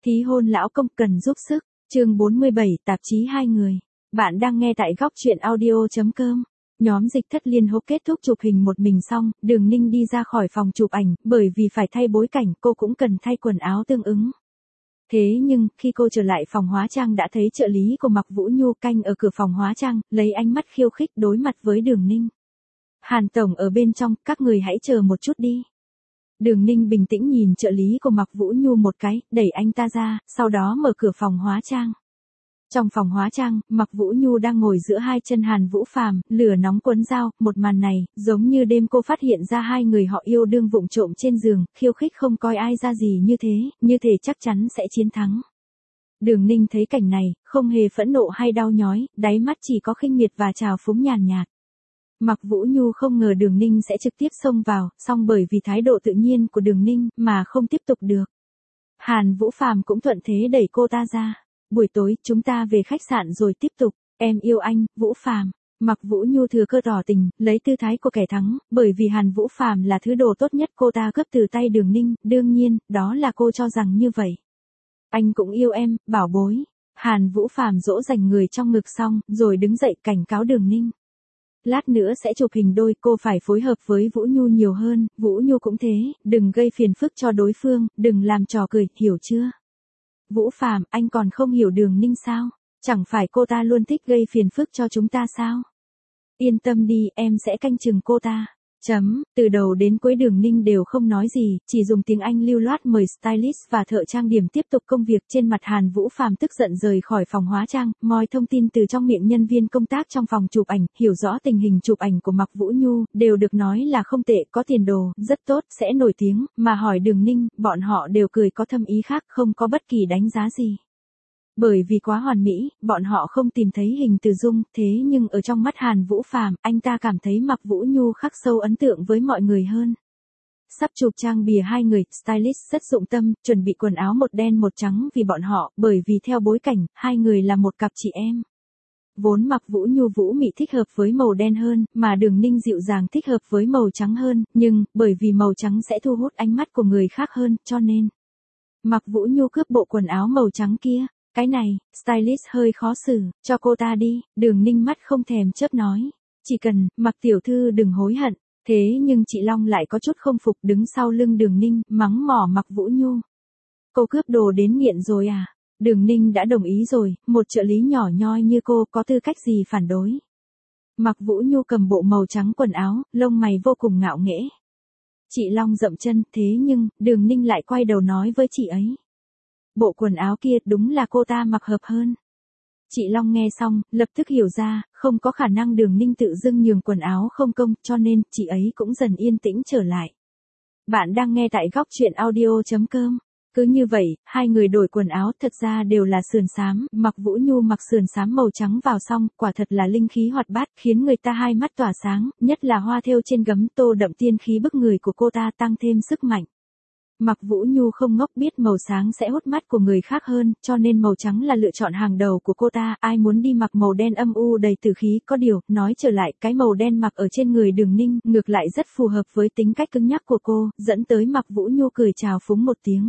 Thí hôn lão công cần giúp sức, chương 47 tạp chí hai người. Bạn đang nghe tại góc truyện audio.com. Nhóm Dịch Thất liên hô kết thúc chụp hình một mình xong, Đường Ninh đi ra khỏi phòng chụp ảnh, bởi vì phải thay bối cảnh cô cũng cần thay quần áo tương ứng. Thế nhưng, khi cô trở lại phòng hóa trang đã thấy trợ lý của Mạc Vũ Nhu canh ở cửa phòng hóa trang, lấy ánh mắt khiêu khích đối mặt với Đường Ninh. Hàn Tổng ở bên trong, các người hãy chờ một chút đi. Đường Ninh bình tĩnh nhìn trợ lý của Mạc Vũ Nhu một cái, đẩy anh ta ra, sau đó mở cửa phòng hóa trang. Trong phòng hóa trang, Mạc Vũ Nhu đang ngồi giữa hai chân Hàn Vũ Phàm, lửa nóng quấn dao, một màn này, giống như đêm cô phát hiện ra hai người họ yêu đương vụng trộm trên giường, khiêu khích không coi ai ra gì như thể chắc chắn sẽ chiến thắng. Đường Ninh thấy cảnh này, không hề phẫn nộ hay đau nhói, đáy mắt chỉ có khinh miệt và trào phúng nhàn nhạt. Mạc Vũ Nhu không ngờ Đường Ninh sẽ trực tiếp xông vào, song bởi vì thái độ tự nhiên của Đường Ninh mà không tiếp tục được. Hàn Vũ Phàm cũng thuận thế đẩy cô ta ra. Buổi tối chúng ta về khách sạn rồi tiếp tục, em yêu anh, Vũ Phàm. Mạc Vũ Nhu thừa cơ tỏ tình, lấy tư thái của kẻ thắng, bởi vì Hàn Vũ Phàm là thứ đồ tốt nhất cô ta cướp từ tay Đường Ninh, đương nhiên, đó là cô cho rằng như vậy. Anh cũng yêu em, bảo bối. Hàn Vũ Phàm dỗ dành người trong ngực xong, rồi đứng dậy cảnh cáo Đường Ninh. Lát nữa sẽ chụp hình đôi, cô phải phối hợp với Vũ Nhu nhiều hơn, Vũ Nhu cũng thế, đừng gây phiền phức cho đối phương, đừng làm trò cười, hiểu chưa? Vũ Phàm, anh còn không hiểu Đường Ninh sao? Chẳng phải cô ta luôn thích gây phiền phức cho chúng ta sao? Yên tâm đi, em sẽ canh chừng cô ta. Từ đầu đến cuối Đường Ninh đều không nói gì, chỉ dùng tiếng Anh lưu loát mời stylist và thợ trang điểm tiếp tục công việc. Trên mặt Hàn Vũ Phàm tức giận rời khỏi phòng hóa trang, moi thông tin từ trong miệng nhân viên công tác trong phòng chụp ảnh, hiểu rõ tình hình chụp ảnh của Mạc Vũ Nhu, đều được nói là không tệ, có tiền đồ, rất tốt, sẽ nổi tiếng, mà hỏi Đường Ninh, bọn họ đều cười có thâm ý khác, không có bất kỳ đánh giá gì. Bởi vì quá hoàn mỹ, bọn họ không tìm thấy hình từ dung, thế nhưng ở trong mắt Hàn Vũ Phàm, anh ta cảm thấy Mạc Vũ Nhu khắc sâu ấn tượng với mọi người hơn. Sắp chụp trang bìa hai người, stylist rất dụng tâm, chuẩn bị quần áo một đen một trắng vì bọn họ, bởi vì theo bối cảnh, hai người là một cặp chị em. Vốn Mạc Vũ Nhu vũ mị thích hợp với màu đen hơn, mà Đường Ninh dịu dàng thích hợp với màu trắng hơn, nhưng, bởi vì màu trắng sẽ thu hút ánh mắt của người khác hơn, cho nên Mạc Vũ Nhu cướp bộ quần áo màu trắng kia. Cái này, stylist hơi khó xử, cho cô ta đi, Đường Ninh mắt không thèm chớp nói. Chỉ cần, Mạc tiểu thư đừng hối hận, thế nhưng chị Long lại có chút không phục đứng sau lưng Đường Ninh, mắng mỏ Mạc Vũ Nhu. Cô cướp đồ đến nghiện rồi à? Đường Ninh đã đồng ý rồi, một trợ lý nhỏ nhoi như cô có tư cách gì phản đối. Mạc Vũ Nhu cầm bộ màu trắng quần áo, lông mày vô cùng ngạo nghễ. Chị Long dậm chân, thế nhưng, Đường Ninh lại quay đầu nói với chị ấy. Bộ quần áo kia đúng là cô ta mặc hợp hơn. Chị Long nghe xong, lập tức hiểu ra, không có khả năng Đường Ninh tự dưng nhường quần áo không công, cho nên, chị ấy cũng dần yên tĩnh trở lại. Bạn đang nghe tại góc truyện audio.com. Cứ như vậy, hai người đổi quần áo thật ra đều là sườn xám, Mạc Vũ Nhu mặc sườn xám màu trắng vào xong, quả thật là linh khí hoạt bát, khiến người ta hai mắt tỏa sáng, nhất là hoa thêu trên gấm tô đậm tiên khí bức người của cô ta tăng thêm sức mạnh. Mạc Vũ Nhu không ngốc biết màu sáng sẽ hút mắt của người khác hơn, cho nên màu trắng là lựa chọn hàng đầu của cô ta, ai muốn đi mặc màu đen âm u đầy tử khí, có điều, nói trở lại, cái màu đen mặc ở trên người Đường Ninh, ngược lại rất phù hợp với tính cách cứng nhắc của cô, dẫn tới Mạc Vũ Nhu cười chào phúng một tiếng.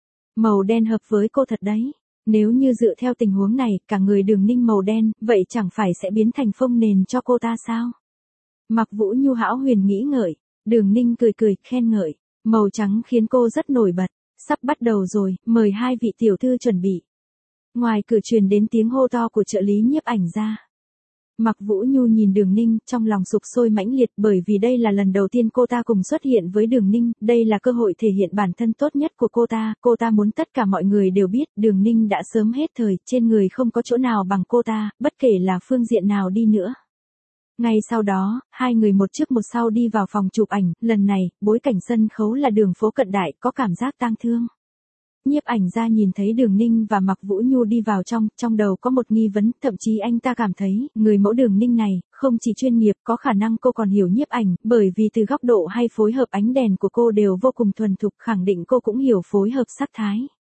Màu đen hợp với cô thật đấy. Nếu như dựa theo tình huống này, cả người Đường Ninh màu đen, vậy chẳng phải sẽ biến thành phông nền cho cô ta sao? Mạc Vũ Nhu hão huyền nghĩ ngợi, Đường Ninh cười khen ngợi. Màu trắng khiến cô rất nổi bật. Sắp bắt đầu rồi, mời hai vị tiểu thư chuẩn bị. Ngoài cửa truyền đến tiếng hô to của trợ lý nhiếp ảnh ra. Mạc Vũ Nhu nhìn Đường Ninh, trong lòng sục sôi mãnh liệt, bởi vì đây là lần đầu tiên cô ta cùng xuất hiện với Đường Ninh, đây là cơ hội thể hiện bản thân tốt nhất của cô ta muốn tất cả mọi người đều biết, Đường Ninh đã sớm hết thời, trên người không có chỗ nào bằng cô ta, bất kể là phương diện nào đi nữa. Ngay sau đó, hai người một trước một sau đi vào phòng chụp ảnh, lần này, bối cảnh sân khấu là đường phố cận đại, có cảm giác tang thương. Nhiếp ảnh ra nhìn thấy Đường Ninh và Mạc Vũ Nhu đi vào trong đầu có một nghi vấn, thậm chí anh ta cảm thấy, người mẫu Đường Ninh này, không chỉ chuyên nghiệp, có khả năng cô còn hiểu nhiếp ảnh, bởi vì từ góc độ hay phối hợp ánh đèn của cô đều vô cùng thuần thục, khẳng định cô cũng hiểu phối hợp sắc thái.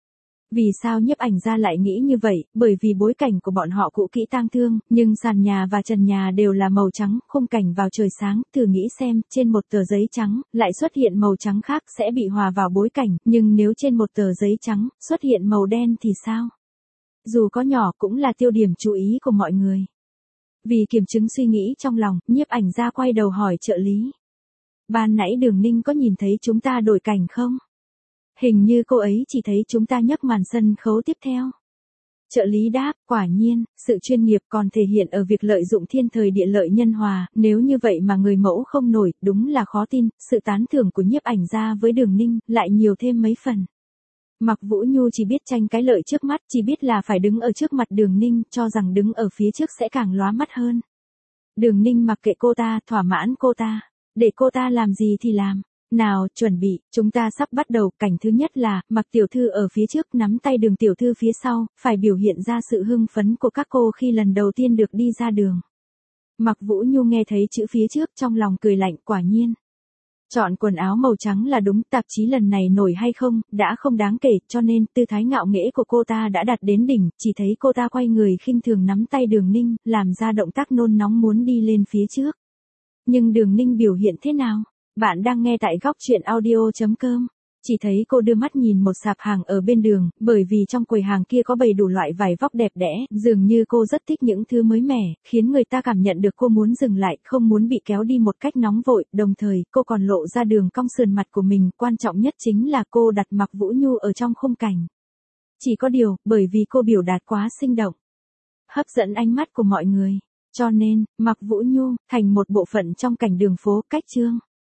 Vì sao nhiếp ảnh gia lại nghĩ như vậy? Bởi vì bối cảnh của bọn họ cũ kỹ tang thương, nhưng sàn nhà và trần nhà đều là màu trắng, khung cảnh vào trời sáng, thử nghĩ xem, trên một tờ giấy trắng, lại xuất hiện màu trắng khác sẽ bị hòa vào bối cảnh, nhưng nếu trên một tờ giấy trắng, xuất hiện màu đen thì sao? Dù có nhỏ cũng là tiêu điểm chú ý của mọi người. Vì kiểm chứng suy nghĩ trong lòng, nhiếp ảnh gia quay đầu hỏi trợ lý. Ban nãy Đường Ninh có nhìn thấy chúng ta đổi cảnh không? Hình như cô ấy chỉ thấy chúng ta nhấc màn sân khấu tiếp theo. Trợ lý đáp, quả nhiên, sự chuyên nghiệp còn thể hiện ở việc lợi dụng thiên thời địa lợi nhân hòa, nếu như vậy mà người mẫu không nổi, đúng là khó tin, sự tán thưởng của nhiếp ảnh gia với Đường Ninh, lại nhiều thêm mấy phần. Mạc Vũ Nhu chỉ biết tranh cái lợi trước mắt, chỉ biết là phải đứng ở trước mặt Đường Ninh, cho rằng đứng ở phía trước sẽ càng lóa mắt hơn. Đường Ninh mặc kệ cô ta, thỏa mãn cô ta, để cô ta làm gì thì làm. Nào, chuẩn bị, chúng ta sắp bắt đầu, cảnh thứ nhất là, Mạc tiểu thư ở phía trước nắm tay Đường tiểu thư phía sau, phải biểu hiện ra sự hưng phấn của các cô khi lần đầu tiên được đi ra đường. Mạc Vũ Nhu nghe thấy chữ phía trước trong lòng cười lạnh, quả nhiên. Chọn quần áo màu trắng là đúng, tạp chí lần này nổi hay không, đã không đáng kể, cho nên, tư thái ngạo nghễ của cô ta đã đạt đến đỉnh, chỉ thấy cô ta quay người khinh thường nắm tay Đường Ninh, làm ra động tác nôn nóng muốn đi lên phía trước. Nhưng Đường Ninh biểu hiện thế nào? Bạn đang nghe tại góc truyện audio.com. Chỉ thấy cô đưa mắt nhìn một sạp hàng ở bên đường, bởi vì trong quầy hàng kia có bày đủ loại vải vóc đẹp đẽ, dường như cô rất thích những thứ mới mẻ, khiến người ta cảm nhận được cô muốn dừng lại, không muốn bị kéo đi một cách nóng vội, đồng thời, cô còn lộ ra đường cong sườn mặt của mình, quan trọng nhất chính là cô đặt Mạc Vũ Nhu ở trong khung cảnh. Chỉ có điều, bởi vì cô biểu đạt quá sinh động, hấp dẫn ánh mắt của mọi người, cho nên, Mạc Vũ Nhu, thành một bộ phận trong cảnh đường phố, cách chương.